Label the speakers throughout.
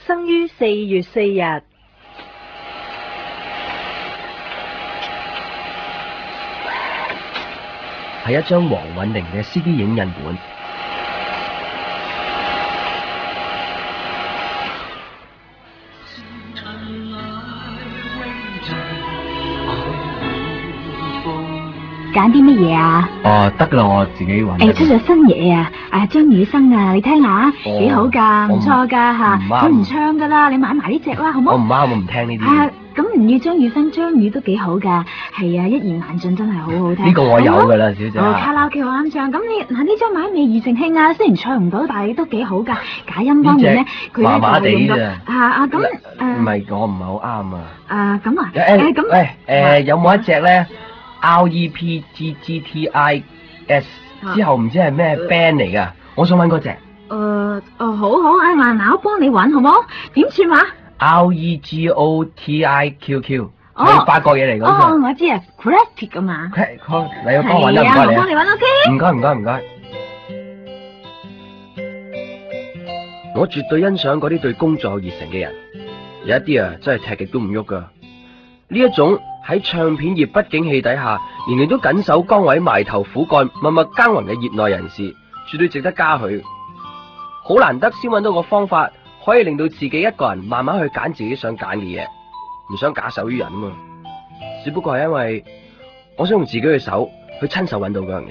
Speaker 1: 生於4月4日。
Speaker 2: 係一張黃韻玲嘅 CD 影印本。
Speaker 3: 揀啲乜嘢啊？
Speaker 2: 哦，得啦，我自己揾。
Speaker 3: 出咗新嘢啊！張雨生啊，你聽下，幾好噶，唔錯噶吓。佢唔唱噶啦，你買埋呢隻啦，好冇？
Speaker 2: 我唔啱，我唔聽呢啲。
Speaker 3: 咁唔要張雨生，張宇都幾好噶。係啊，一言難盡，真係好好聽。
Speaker 2: 呢個我有噶啦，小姐。
Speaker 3: 卡拉 OK 好啱唱。咁你呢張買未庾澄慶啊？雖然唱唔到，但係都幾好噶。假音方面咧，佢
Speaker 2: 麻麻地咋。
Speaker 3: 咁
Speaker 2: 唔係，我唔係好啱啊。
Speaker 3: 咁啊？
Speaker 2: 咁有冇一隻咧 REPGGTIS 之後唔知係咩 band 嚟噶？我想揾嗰隻。
Speaker 3: 好好嗱，我幫你揾好冇？點算話
Speaker 2: ？REGOTIQQ。係法國嘢嚟㗎。
Speaker 3: 我知啊 ，Creative 㗎嘛。
Speaker 2: 你要幫我揾啦，唔該你。
Speaker 3: 我幫你揾 OK。
Speaker 2: 唔該。我絕對欣賞嗰啲對工作有熱誠嘅人，有一啲啊真係踢極都唔喐噶。呢一種喺唱片業不景氣底下，仍然都緊守崗位、埋頭苦幹、默默耕耘嘅業內人士，絕對值得嘉許。好難得先揾到個方法，可以令到自己一個人慢慢去揀自己想揀嘅嘢，唔想假手於人啊嘛。只不過係因為我想用自己嘅手去親手揾到嗰樣嘢。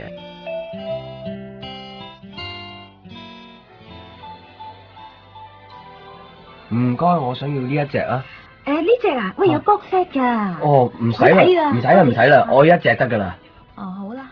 Speaker 2: 唔該，我想要呢一隻啊。
Speaker 3: 呢隻啊，喂，有 box set 噶。
Speaker 2: 哦，唔使啦，我一隻得噶啦。
Speaker 3: 好啦。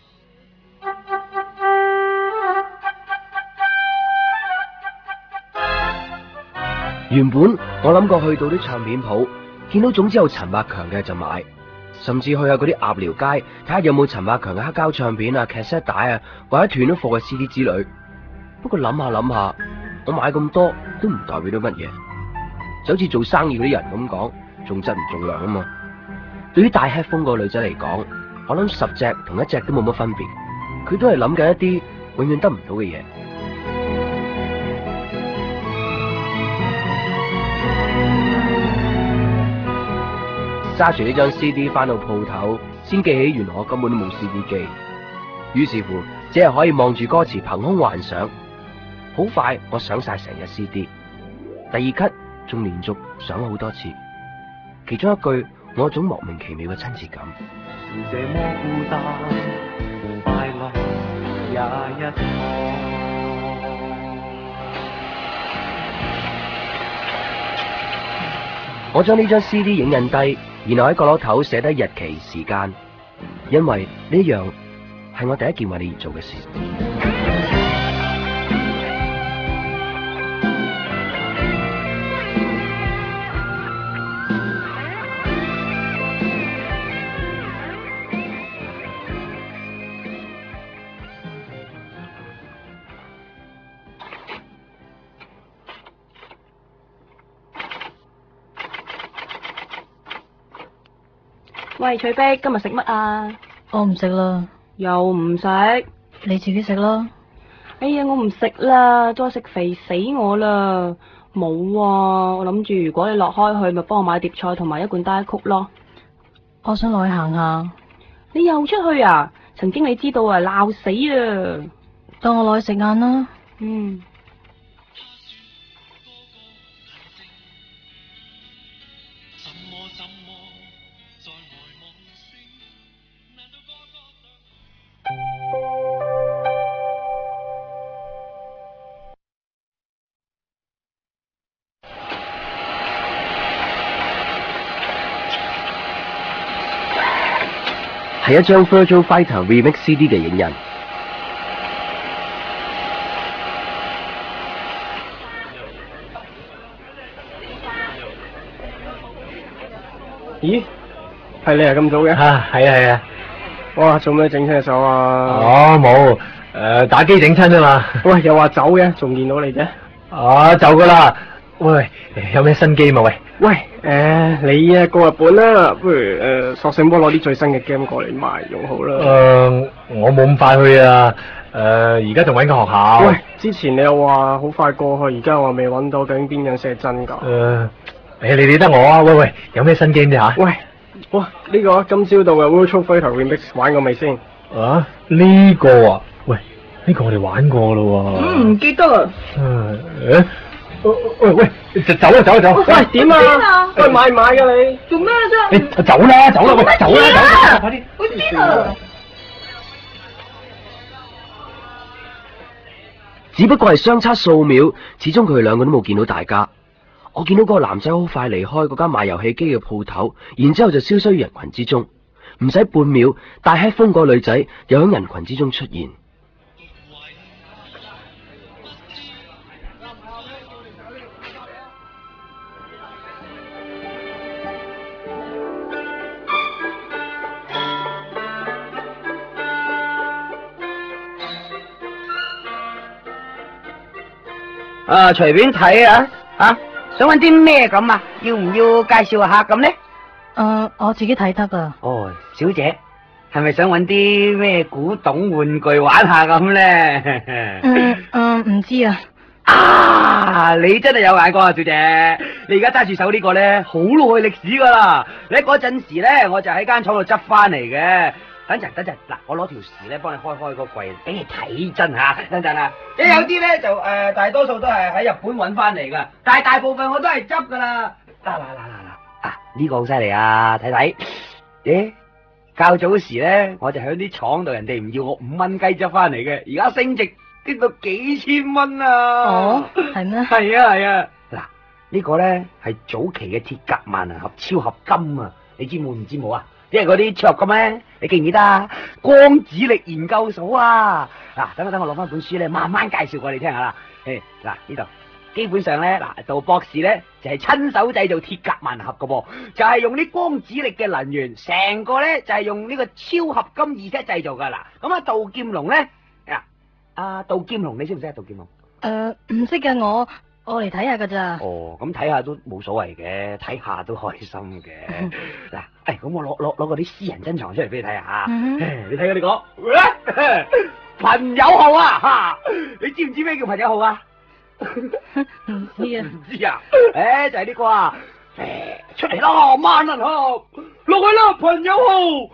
Speaker 2: 原本我諗過去到啲唱片鋪，見到總之有陳百強嘅就買，甚至去下嗰啲鴨寮街睇下有冇陳百強嘅黑膠唱片啊、cassette 帶啊，或者斷咗貨嘅 CD 之類。不過諗下，我買咁多都唔代表到乜嘢，就好似做生意嗰啲人咁講，重質唔重量啊嘛。對於戴 headphone 個女仔嚟講，我諗10隻同一隻都冇乜分別，佢都係諗緊一啲永遠得唔到嘅嘢。揸住呢張 CD 翻到鋪頭，先記起原來我根本都冇 CD 機，於是乎只係可以望住歌詞憑空幻想。好快我想晒成日 CD， 第二咳仲連續想好多次，其中一句我有種莫名其妙嘅親切感。
Speaker 4: 是這麼孤單，快樂也一個。
Speaker 2: 我將呢張 CD 影印低，然後喺角落頭寫低日期時間，因為呢樣係我第一件為你而做嘅事。
Speaker 1: 喂，翠碧，今日食乜啊？
Speaker 5: 我唔食啦。
Speaker 1: 又唔食？
Speaker 5: 你自己食啦。
Speaker 1: 哎呀，我唔食啦，再食肥死我啦！冇啊，我諗住如果你落開去，咪幫我買碟菜同埋一罐單一曲咯。
Speaker 5: 我想落去行下。
Speaker 1: 你又出去啊？陳經理知道啊，鬧死啊！
Speaker 5: 當我落去食晏啦。
Speaker 1: 嗯。
Speaker 2: 係一張 Virtual Fighter Remix CD 嘅影印。
Speaker 6: 咦？係你啊咁早嘅？
Speaker 7: 係啊。
Speaker 6: 哇，做咩整親隻手啊？
Speaker 7: 哦，冇，打機整親啫嘛。
Speaker 6: 喂，又話走嘅，仲見到你啫？
Speaker 7: 走噶啦。喂，有咩新機嘛？
Speaker 6: 喂，你過日本啦，不如索性幫攞啲最新嘅 game 過嚟賣用好啦。
Speaker 7: 我冇咁快去啊。 而家仲揾緊學校。
Speaker 6: 喂，之前你又話好快過去，而家我未揾到，究竟邊樣先係真㗎？
Speaker 7: 你理得我啊？喂，有咩新 game 啫吓？
Speaker 6: 喂，哇，呢個今朝到嘅 World Trade Fighter Remix 玩過未先？
Speaker 7: 啊，呢個啊，喂，呢個我哋玩過咯喎。
Speaker 1: 唔記得啦。
Speaker 7: 喂，走啦！
Speaker 6: 喂，點啊？喂，買唔買㗎你？
Speaker 1: 做咩啫？
Speaker 7: 你走啦！喂，走啦！快啲！
Speaker 1: 去邊啊？
Speaker 2: 只不過係相差數秒，始終佢哋兩個都冇見到大家。我見到嗰個男仔好快離開嗰間賣遊戲機嘅鋪頭，然之後就消失於人群之中。唔使半秒，戴 headphone 嗰個女仔又喺人群之中出現。
Speaker 8: 隨便睇啊！想揾啲咩咁啊？要唔要介紹下咁呢？
Speaker 5: 我自己睇得噶。
Speaker 8: 哦，小姐，係咪想揾啲咩古董玩具玩下咁呢？
Speaker 5: 唔知啊。
Speaker 8: 啊！你真係有眼光啊，小姐！你而家揸住手呢個呢，好耐歷史噶啦。你嗰陣時呢，我就喺間廠度執翻嚟嘅。等陣，嗱，我攞條匙咧幫你開個櫃，俾你睇真吓。等陣啊，有啲咧就大多數都係喺日本揾翻嚟噶，但係大部分我都係執噶啦。嗱，呢個好犀利啊！睇睇，咦？較早時咧，我就喺啲廠度，人哋唔要我5蚊雞執翻嚟嘅，而家升值升到幾千蚊啊！
Speaker 5: 哦，係咩？
Speaker 8: 係啊！嗱，呢個咧係早期嘅鐵甲萬能俠超合金啊！你知冇？唔知冇啊？即係嗰啲超合金咧，你記唔記得啊？光子力研究所啊！嗱，等我攞翻本書咧，慢慢介紹過你聽下啦。嗱，呢度基本上咧，嗱，杜博士咧就係親手製造鐵甲萬能俠噶噃，就係用啲光子力嘅能源，成個咧就係用呢個超合金二式製造噶啦。咁啊，杜劍龍咧，杜劍龍你識唔識啊？杜劍龍？
Speaker 5: 唔識嘅我嚟睇下噶咋。
Speaker 8: 哦，咁睇下都冇所謂嘅，睇下都開心嘅。嗱，咁我攞嗰啲私人珍藏出嚟俾你睇下吓。你睇下呢個朋友號啊，吓，你知唔知咩叫朋友號啊？
Speaker 5: 唔知啊。
Speaker 8: 唔知啊？就係呢個啊。出嚟啦，萬能俠，落去啦，朋友號。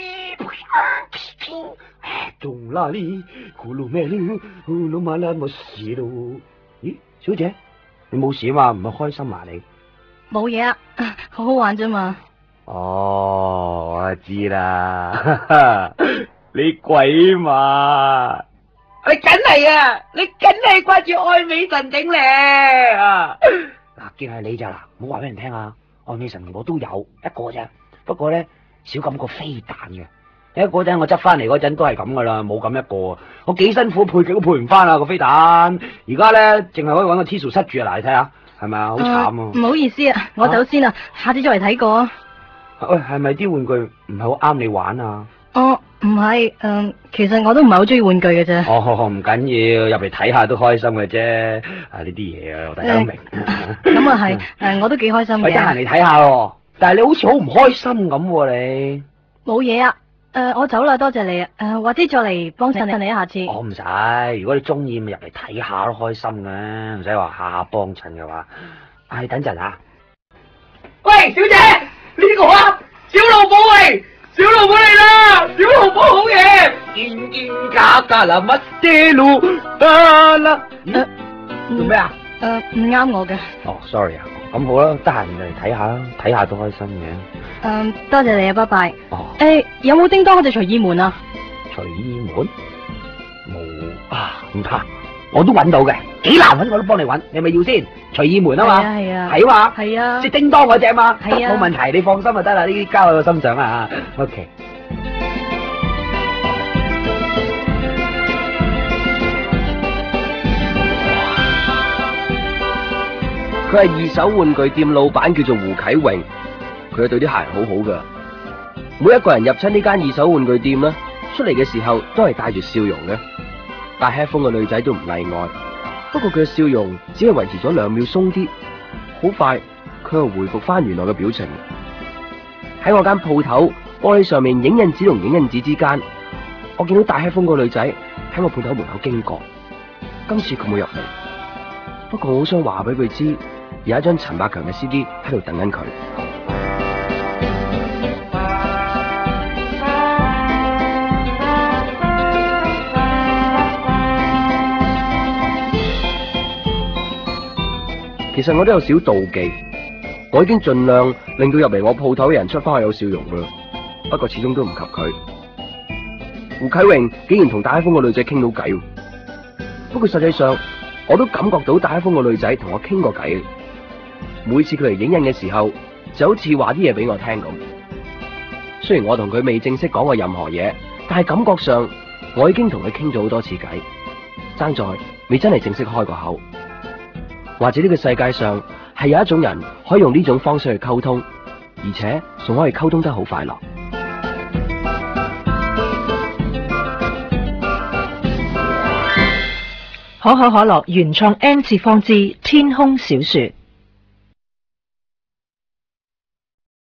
Speaker 8: 仲啦呢，咕嚕咩呢？老馬啦，冇事咯。咦，小姐，你冇事啊嘛？唔係開心啊你？
Speaker 5: 冇嘢啊，好好玩啫嘛。
Speaker 8: 哦，我知啦，你鬼嘛？你梗係啊，你梗係掛住愛美神頂咧啊！嗱，見係你咋啦，唔好話俾人聽啊！愛美神我都有一個啫，不過咧少咁個飛彈嘅。因為嗰陣我執翻嚟嗰陣都係咁噶啦，冇咁一個，我幾辛苦配極都配唔翻啊個飛彈，而家咧淨係可以搵個 Tissue 塞住啊！嗱，你睇下，係咪啊？好慘啊！
Speaker 5: 唔好意思啊，我走先啦，下次再嚟睇過啊。
Speaker 8: 喂，係咪啲玩具唔係好啱你玩啊？
Speaker 5: 唔係，其實我都唔係好中意玩具嘅啫。
Speaker 8: 唔緊要，入嚟睇下都開心嘅啫。呢啲嘢啊，大家都明。
Speaker 5: 咁啊係，我都幾開心嘅。
Speaker 8: 喂，得閒嚟睇下咯，但係你好似好唔開心咁喎，你。
Speaker 5: 冇嘢啊。我走啦，多謝你啊！或者再嚟幫襯你一下次。
Speaker 8: 我唔使，如果你中意，咪入嚟睇下都開心嘅，唔使話下下幫襯嘅話。等陣啊！喂，小姐，呢個啊，小老寶喂，小老寶嚟啦，小老寶好嘢，見見假假啦乜嘢路啦？做咩啊？
Speaker 5: 唔啱我嘅。
Speaker 8: 哦，sorry 啊，咁好啦，得閒嚟睇下啦，睇下都開心嘅。
Speaker 5: 多謝你啊，拜拜。
Speaker 8: 哦。
Speaker 5: 有冇叮當嗰隻隨意門啊？
Speaker 8: 隨意門？冇啊，唔怕，我都揾到嘅，幾難揾我都幫你揾，你咪要先？隨意門啊嘛，
Speaker 5: 係啊，
Speaker 8: 係嘛，
Speaker 5: 係啊，
Speaker 8: 即係叮當嗰隻嘛，
Speaker 5: 係啊，
Speaker 8: 冇問題，你放心就得啦，呢啲交喺我心上啦吓。OK。
Speaker 2: 佢係二手玩具店老闆，叫做胡啟榮。佢對啲客人好好噶，每一個人入親呢間二手玩具店啦，出嚟嘅時候都係帶住笑容嘅。戴 headphone 嘅女仔都唔例外，不過佢嘅笑容只係維持咗2秒鬆啲，好快佢又回復翻原來嘅表情。喺我間鋪頭玻璃上面影印紙同影印紙之間，我見到戴 headphone 個女仔喺我鋪頭門口經過，今次佢冇入嚟。不過我好想話俾佢知，有一張陳百強嘅 CD 喺度等緊佢。其實我都有少妒忌，我已經盡量令到入嚟我鋪頭嘅人出翻去有笑容噶啦，不過始終都唔及佢。胡啟榮竟然同戴一峰個女仔傾到偈，不過實際上我都感覺到戴一峰個女仔同我傾過偈。每次佢嚟影印嘅時候，就好似話啲嘢俾我聽咁。雖然我同佢未正式講過任何嘢，但係感覺上我已經同佢傾咗好多次偈，爭在未真係正式開個口。或者呢個世界上係有一種人可以用呢種方式去溝通，而且仲可以溝通得好快樂。
Speaker 9: 可口可樂原創 N 次方之天空小說。